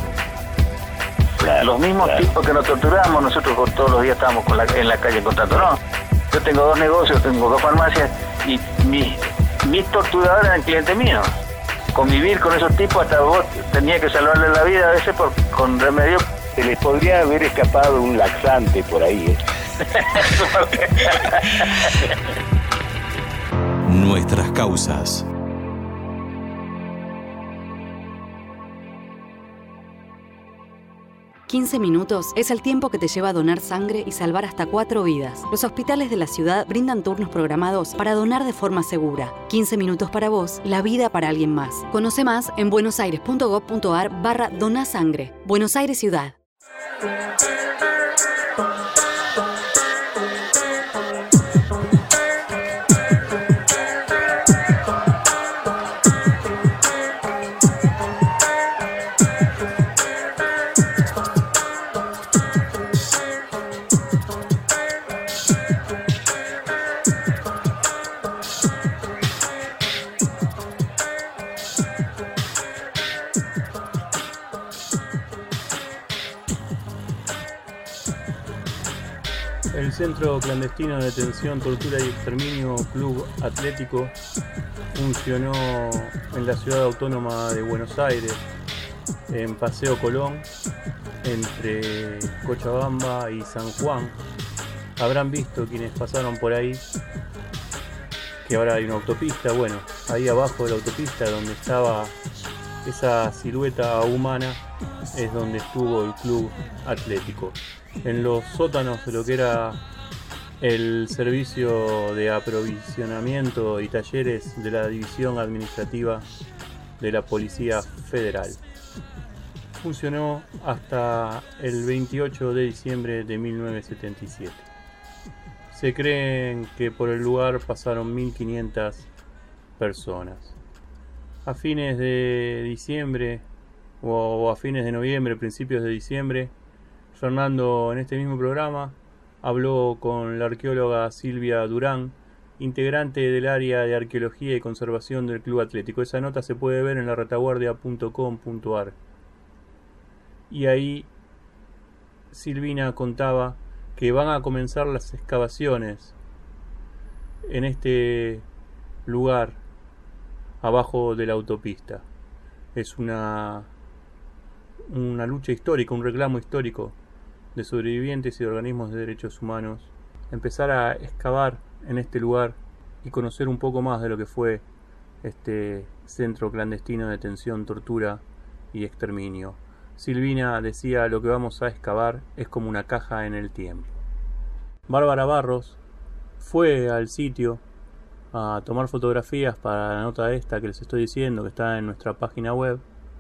Los mismos tipos que nos torturamos, nosotros todos los días estábamos en la calle encontrando, ¿no? Yo tengo 2 negocios, tengo 2 farmacias y mis torturadores eran clientes míos. Convivir con esos tipos, hasta vos tenías que salvarle la vida a veces con remedio. Se les podría haber escapado un laxante por ahí, ¿eh? Nuestras causas. $15 minutos es el tiempo que te lleva a donar sangre y salvar hasta 4 vidas. Los hospitales de la ciudad brindan turnos programados para donar de forma segura. 15 minutos para vos, la vida para alguien más. Conoce más en buenosaires.gov.ar/donasangre. Buenos Aires Ciudad. El Centro Clandestino de Detención, Tortura y Exterminio Club Atlético funcionó en la ciudad autónoma de Buenos Aires, en Paseo Colón, entre Cochabamba y San Juan. Habrán visto quienes pasaron por ahí que ahora hay una autopista. Bueno, ahí abajo de la autopista, donde estaba esa silueta humana, es donde estuvo el Club Atlético. En los sótanos de lo que era el servicio de aprovisionamiento y talleres de la División Administrativa de la Policía Federal. Funcionó hasta el 28 de diciembre de 1977. Se creen que por el lugar pasaron 1500 personas. a fines de diciembre o a fines de noviembre, principios de diciembre, Fernando en este mismo programa habló con la arqueóloga Silvia Durán, integrante del área de arqueología y conservación del Club Atlético. Esa nota se puede ver en laretaguardia.com.ar. Y ahí Silvina contaba que van a comenzar las excavaciones en este lugar abajo de la autopista. Es una lucha histórica, un reclamo histórico de sobrevivientes y de organismos de derechos humanos. Empezar a excavar en este lugar y conocer un poco más de lo que fue este centro clandestino de detención, tortura y exterminio. Silvina decía: lo que vamos a excavar es como una caja en el tiempo. Bárbara Barros fue al sitio a tomar fotografías para la nota esta que les estoy diciendo, que está en nuestra página web,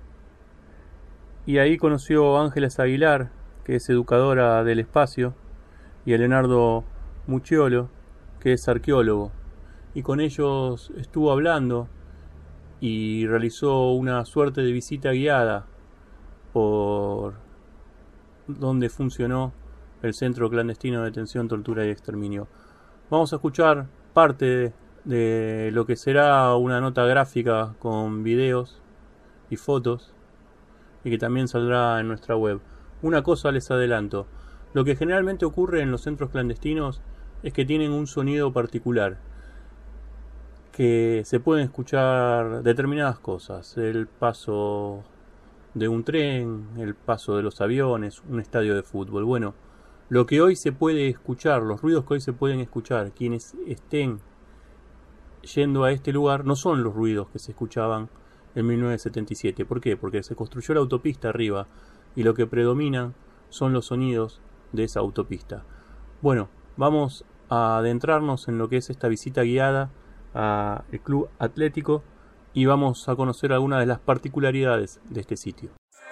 y ahí conoció a Ángeles Aguilar, que es educadora del espacio, y a Leonardo Mucciolo, que es arqueólogo, y con ellos estuvo hablando y realizó una suerte de visita guiada por donde funcionó el Centro Clandestino de Detención, Tortura y Exterminio. Vamos a escuchar parte de lo que será una nota gráfica con videos y fotos, y que también saldrá en nuestra web. Una cosa les adelanto: lo que generalmente ocurre en los centros clandestinos es que tienen un sonido particular, que se pueden escuchar determinadas cosas: el paso de un tren, el paso de los aviones, un estadio de fútbol. Bueno, lo que hoy se puede escuchar, los ruidos que hoy se pueden escuchar, quienes estén yendo a este lugar, no son los ruidos que se escuchaban en 1977. ¿Por qué? Porque se construyó la autopista arriba y lo que predominan son los sonidos de esa autopista. Bueno, vamos a adentrarnos en lo que es esta visita guiada al Club Atlético y vamos a conocer algunas de las particularidades de este sitio.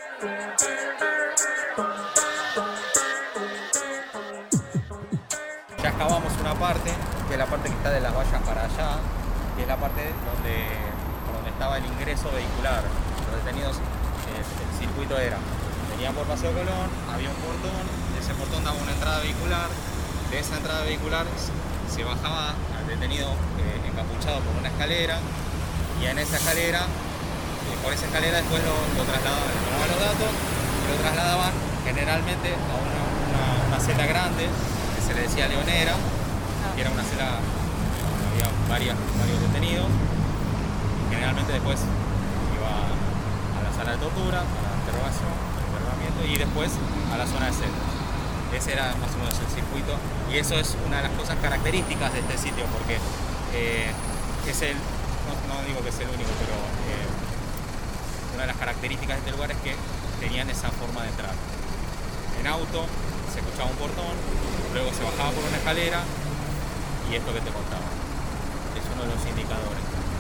Ya excavamos una parte, que es la parte que está de las vallas para allá, que es la parte donde estaba el ingreso vehicular. Los detenidos, el circuito venían por Paseo Colón, había un portón, de ese portón daba una entrada vehicular, de esa entrada vehicular se bajaba al detenido encapuchado por una escalera, y en esa escalera, por esa escalera después lo trasladaban, le tomaban los datos y lo trasladaban generalmente a una celda grande, que se le decía leonera, que era una celda donde había varios detenidos. Generalmente después iba a la sala de tortura, a la interrogación, al interrogamiento, y después a la zona de celdas. Ese era más o menos el circuito, y eso es una de las cosas características de este sitio, porque es no digo que es el único, pero una de las características de este lugar es que tenían esa forma de entrar. En auto se escuchaba un portón, luego se bajaba por una escalera, y esto que te contaba es uno de los indicadores.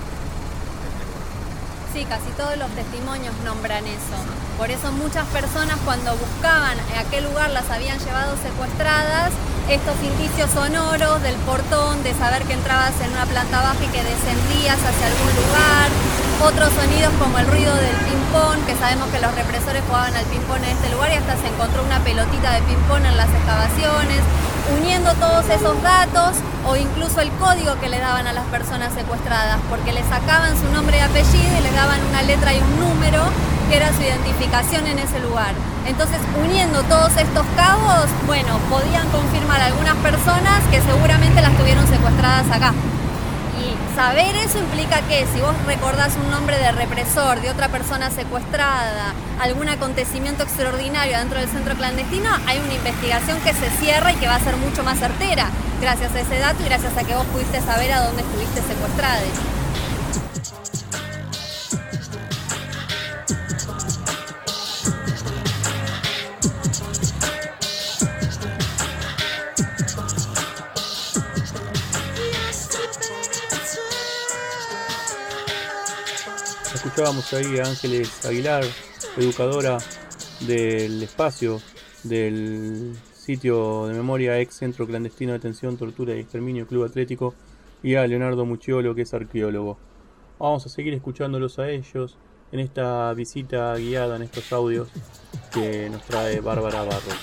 Sí, casi todos los testimonios nombran eso. Por eso muchas personas, cuando buscaban a qué lugar las habían llevado secuestradas, estos indicios sonoros del portón, de saber que entrabas en una planta baja y que descendías hacia algún lugar, otros sonidos como el ruido del ping-pong, que sabemos que los represores jugaban al ping-pong en este lugar y hasta se encontró una pelotita de ping-pong en las excavaciones, uniendo todos esos datos o incluso el código que le daban a las personas secuestradas, porque le sacaban su nombre y apellido y le daban una letra y un número que era su identificación en ese lugar. Entonces, uniendo todos estos cabos, bueno, podían confirmar a algunas personas que seguramente las tuvieron secuestradas acá. Y saber eso implica que si vos recordás un nombre de represor, de otra persona secuestrada, algún acontecimiento extraordinario dentro del centro clandestino, hay una investigación que se cierra y que va a ser mucho más certera gracias a ese dato y gracias a que vos pudiste saber a dónde estuviste secuestrada. Escuchábamos ahí a Ángeles Aguilar, educadora del espacio del sitio de memoria ex Centro Clandestino de Detención, Tortura y Exterminio Club Atlético, y a Leonardo Mucciolo, que es arqueólogo. Vamos a seguir escuchándolos a ellos en esta visita guiada, en estos audios que nos trae Bárbara Barros.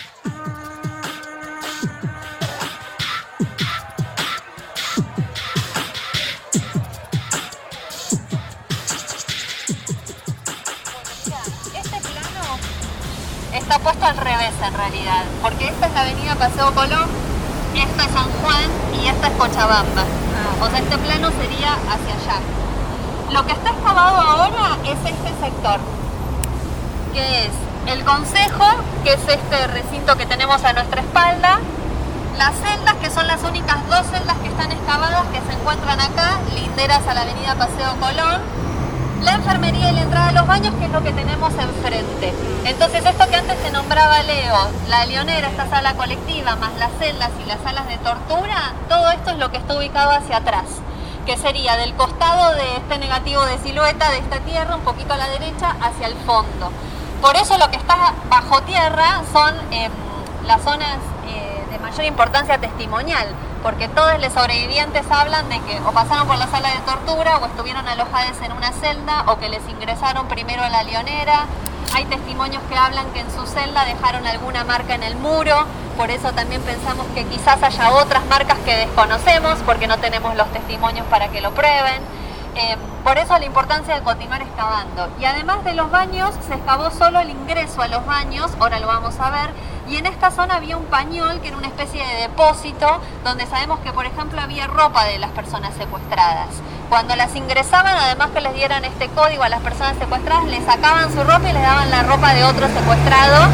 Está puesto al revés en realidad, porque esta es la avenida Paseo Colón, esta es San Juan y esta es Cochabamba. O sea, este plano sería hacia allá. Lo que está excavado ahora es este sector, que es el Concejo, que es este recinto que tenemos a nuestra espalda, las celdas, que son las únicas dos celdas que están excavadas, que se encuentran acá, linderas a la avenida Paseo Colón, la enfermería y la entrada a los baños, que es lo que tenemos enfrente. Entonces, esto que antes se nombraba Leo, la Leonera, esta sala colectiva, más las celdas y las salas de tortura, todo esto es lo que está ubicado hacia atrás, que sería del costado de este negativo de silueta de esta tierra, un poquito a la derecha, hacia el fondo. Por eso lo que está bajo tierra son las zonas de mayor importancia testimonial, porque todos los sobrevivientes hablan de que o pasaron por la sala de tortura o estuvieron alojados en una celda o que les ingresaron primero a la Leonera. Hay testimonios que hablan que en su celda dejaron alguna marca en el muro, por eso también pensamos que quizás haya otras marcas que desconocemos porque no tenemos los testimonios para que lo prueben. Por eso la importancia de continuar excavando. Y además de los baños, se excavó solo el ingreso a los baños, ahora lo vamos a ver, y en esta zona había un pañol que era una especie de depósito donde sabemos que, por ejemplo, había ropa de las personas secuestradas. Cuando las ingresaban, además que les dieran este código a las personas secuestradas, les sacaban su ropa y les daban la ropa de otro secuestrado.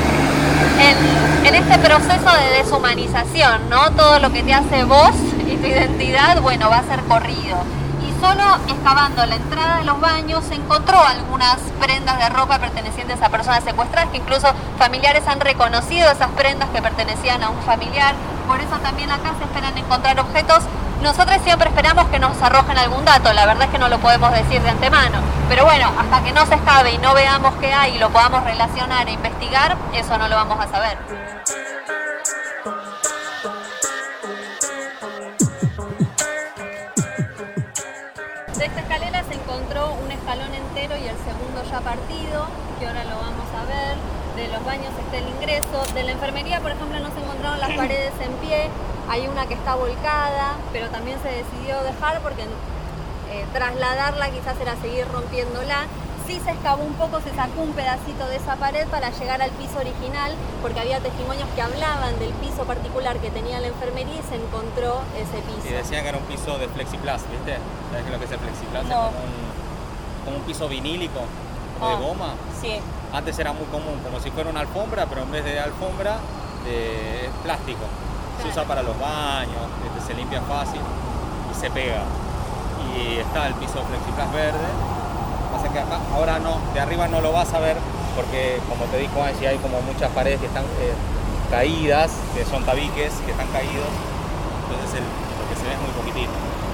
En este proceso de deshumanización, ¿no? Todo lo que te hace vos y tu identidad, bueno, va a ser corrido. Solo excavando la entrada de los baños se encontró algunas prendas de ropa pertenecientes a personas secuestradas, que incluso familiares han reconocido esas prendas que pertenecían a un familiar. Por eso también acá se esperan encontrar objetos. Nosotros siempre esperamos que nos arrojen algún dato, la verdad es que no lo podemos decir de antemano. Pero bueno, hasta que no se excabe y no veamos qué hay y lo podamos relacionar e investigar, eso no lo vamos a saber. De esta escalera se encontró un escalón entero y el segundo ya partido, que ahora lo vamos a ver. De los baños está el ingreso. De la enfermería, por ejemplo, no se encontraron las paredes en pie. Hay una que está volcada, pero también se decidió dejar porque trasladarla quizás era seguir rompiéndola. Sí se excavó un poco, se sacó un pedacito de esa pared para llegar al piso original, porque había testimonios que hablaban del piso particular que tenía la enfermería y se encontró ese piso. Y decían que era un piso de Flexiplas, ¿viste? ¿Sabes qué es lo que es el Flexiplas? No. Es como un piso vinílico, de goma. Sí. Antes era muy común, como si fuera una alfombra, pero en vez de alfombra, es plástico. Claro. Se usa para los baños, se limpia fácil y se pega. Y está el piso Flexiplas verde. Pasa que acá, ahora no, de arriba no lo vas a ver porque, como te dijo Angie, hay como muchas paredes que están caídas, que son tabiques, que están caídos, entonces lo que se ve es muy poquitito.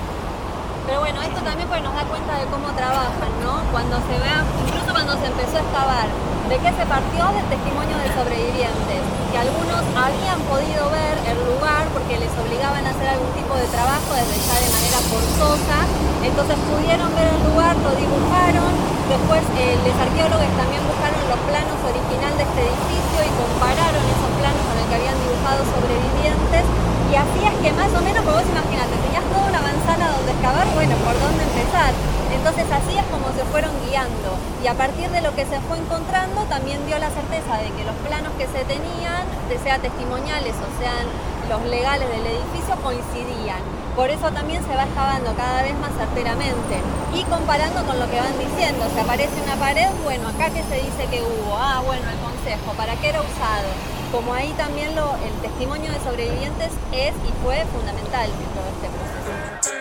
Pero bueno, esto también pues nos da cuenta de cómo trabajan, ¿no? Cuando se vea, incluso cuando se empezó a excavar, ¿de qué se partió? Del testimonio de sobrevivientes, que algunos habían podido ver el lugar porque les obligaban a hacer algún tipo de trabajo desde ya de manera forzosa, entonces pudieron ver el lugar, lo dibujaron, después los arqueólogos también buscaron los planos originales de este edificio y compararon esos planos con el que habían dibujado sobrevivientes, y así es que más o menos, pues vos imaginate, tenías toda una manzana donde excavar, bueno, ¿por dónde empezar? Entonces así es como se fueron guiando, y a partir de lo que se fue encontrando también dio la certeza de que los planos que se tenían, sea testimoniales o sean los legales del edificio, coincidían. Por eso también se va excavando cada vez más certeramente y comparando con lo que van diciendo. Si aparece una pared, bueno, acá que se dice que hubo, bueno, el consejo, ¿para qué era usado? Como ahí también el testimonio de sobrevivientes es y fue fundamental en todo este proceso.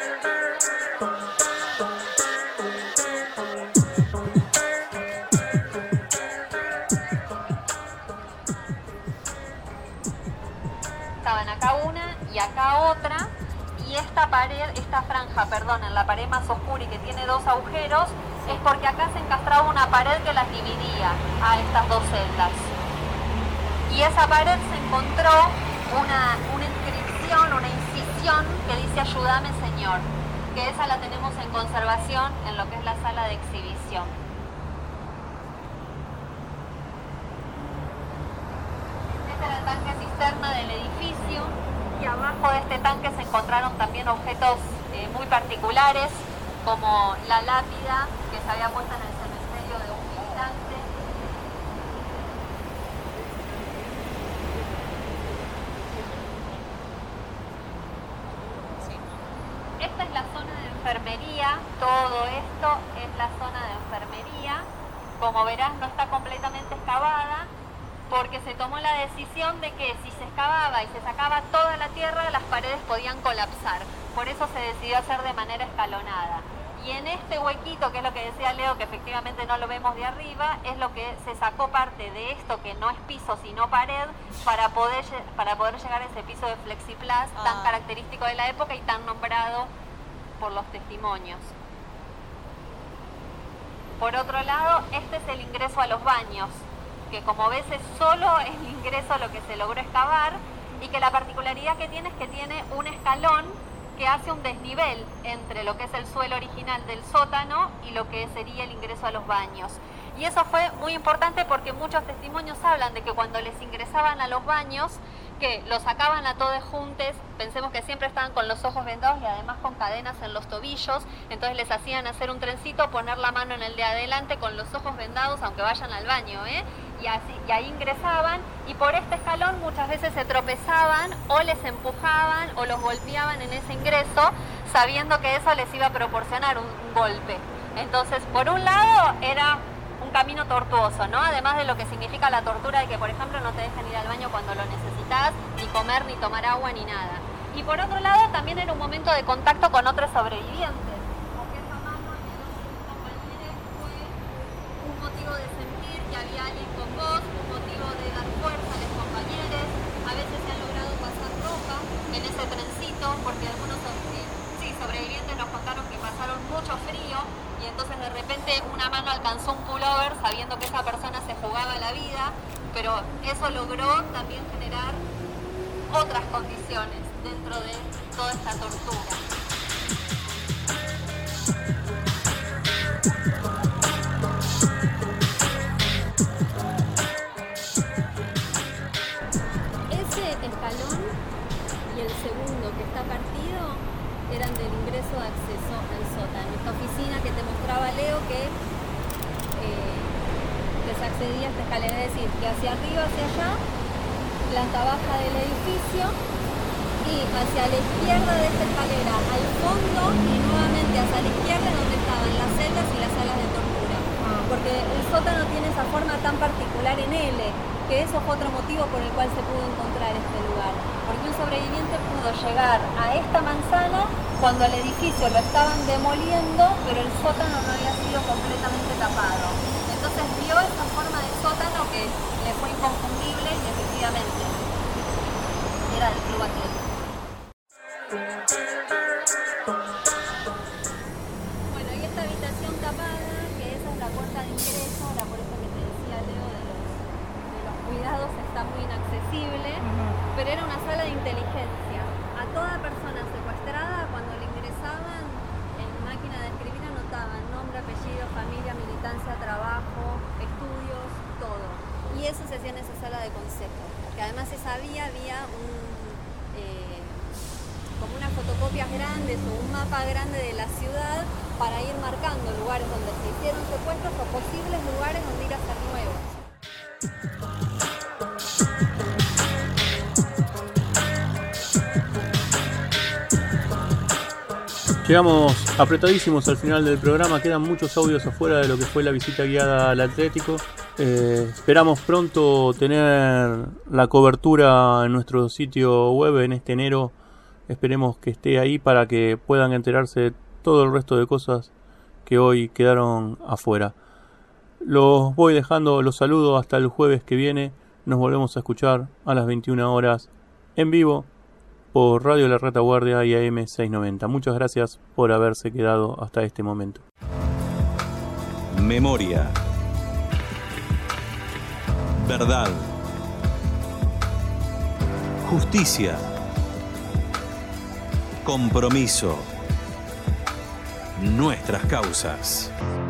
Estaban acá una y acá otra, y esta franja, en la pared más oscura y que tiene dos agujeros, es porque acá se encastraba una pared que las dividía a estas dos celdas. Y esa pared se encontró una inscripción, una incisión que dice "Ayúdame, Señor". que esa la tenemos en conservación en lo que es la sala de exhibición. Este era el tanque cisterna del edificio y abajo de este tanque se encontraron también objetos muy particulares, como la lápida que se había puesto en el cementerio de un militante. Esta es la zona de enfermería, todo esto es la zona de enfermería. Como verás, no está completamente excavada porque se tomó la decisión de que si se excavaba y se sacaba toda la tierra, las paredes podían colapsar. Por eso se decidió hacer de manera escalonada. Y en este huequito, que es lo que decía Leo, que efectivamente no lo vemos de arriba, es lo que se sacó parte de esto, que no es piso sino pared, para poder llegar a ese piso de Flexiplas tan característico de la época y tan nombrado por los testimonios. Por otro lado, este es el ingreso a los baños, que como ves es solo el ingreso a lo que se logró excavar, y que la particularidad que tiene es que tiene un escalón que hace un desnivel entre lo que es el suelo original del sótano y lo que sería el ingreso a los baños. Y eso fue muy importante porque muchos testimonios hablan de que cuando les ingresaban a los baños, que los sacaban a todos juntos, pensemos que siempre estaban con los ojos vendados y además con cadenas en los tobillos, entonces les hacían hacer un trencito, poner la mano en el de adelante con los ojos vendados, aunque vayan al baño, y ahí ingresaban, y por este escalón muchas veces se tropezaban o les empujaban o los golpeaban en ese ingreso, sabiendo que eso les iba a proporcionar un golpe. Entonces, por un lado era un camino tortuoso, ¿no? Además de lo que significa la tortura de que, por ejemplo, no te dejan ir al baño cuando lo necesitas, ni comer, ni tomar agua, ni nada. Y por otro lado, también era un momento de contacto con otros sobrevivientes, porque esa mano en el ojo de un compañero fue un motivo de sentir que había alguien con vos, un motivo de dar fuerza a los compañeros. A veces se han logrado pasar ropa en ese trencito, porque algunos sobrevivientes nos contaron que pasaron mucho frío, y entonces de repente una mano alcanzó un pullover sabiendo que esa persona se jugaba la vida, pero eso logró también generar otras condiciones dentro de toda esta tortura. Ese escalón y el segundo que está partido eran del ingreso de acceso al sótano. Esta oficina que te mostraba Leo que se accedía a esta escalera, es decir, que hacia arriba, hacia allá, planta baja del edificio, y hacia la izquierda de esta escalera al fondo y nuevamente hacia la izquierda donde estaban las celdas y las salas de tortura. Porque el sótano tiene esa forma tan particular en L, que eso fue otro motivo por el cual se pudo encontrar este lugar. Porque un sobreviviente pudo llegar a esta manzana cuando el edificio lo estaban demoliendo, pero el sótano no había sido completamente tapado. Entonces vio esta forma de sótano que le fue inconfundible y efectivamente era del Club Atlético. Bueno, y esta habitación tapada, que esa es la puerta de ingreso, la puerta que te decía Leo de los cuidados, está muy inaccesible, pero era una sala de inteligencia. A toda persona secuestrada, cuando le ingresaban en máquina de escribir, anotaban nombre, apellido, familia, militancia, trabajo, estudios, todo. Y eso se hacía en esa sala de consejo, que además se sabía, había como unas fotocopias grandes o un mapa grande de la ciudad para ir marcando lugares donde se hicieron secuestros o posibles lugares donde ir a hacer nuevos. Llegamos apretadísimos al final del programa, quedan muchos audios afuera de lo que fue la visita guiada al Atlético. Esperamos pronto tener la cobertura en nuestro sitio web en este enero. Esperemos que esté ahí para que puedan enterarse de todo el resto de cosas que hoy quedaron afuera. Los voy dejando, los saludo hasta el jueves que viene. Nos volvemos a escuchar a las 21 horas en vivo por Radio La Retaguardia y AM 690. Muchas gracias por haberse quedado hasta este momento. Memoria. Verdad. Justicia. Compromiso. nuestras causas.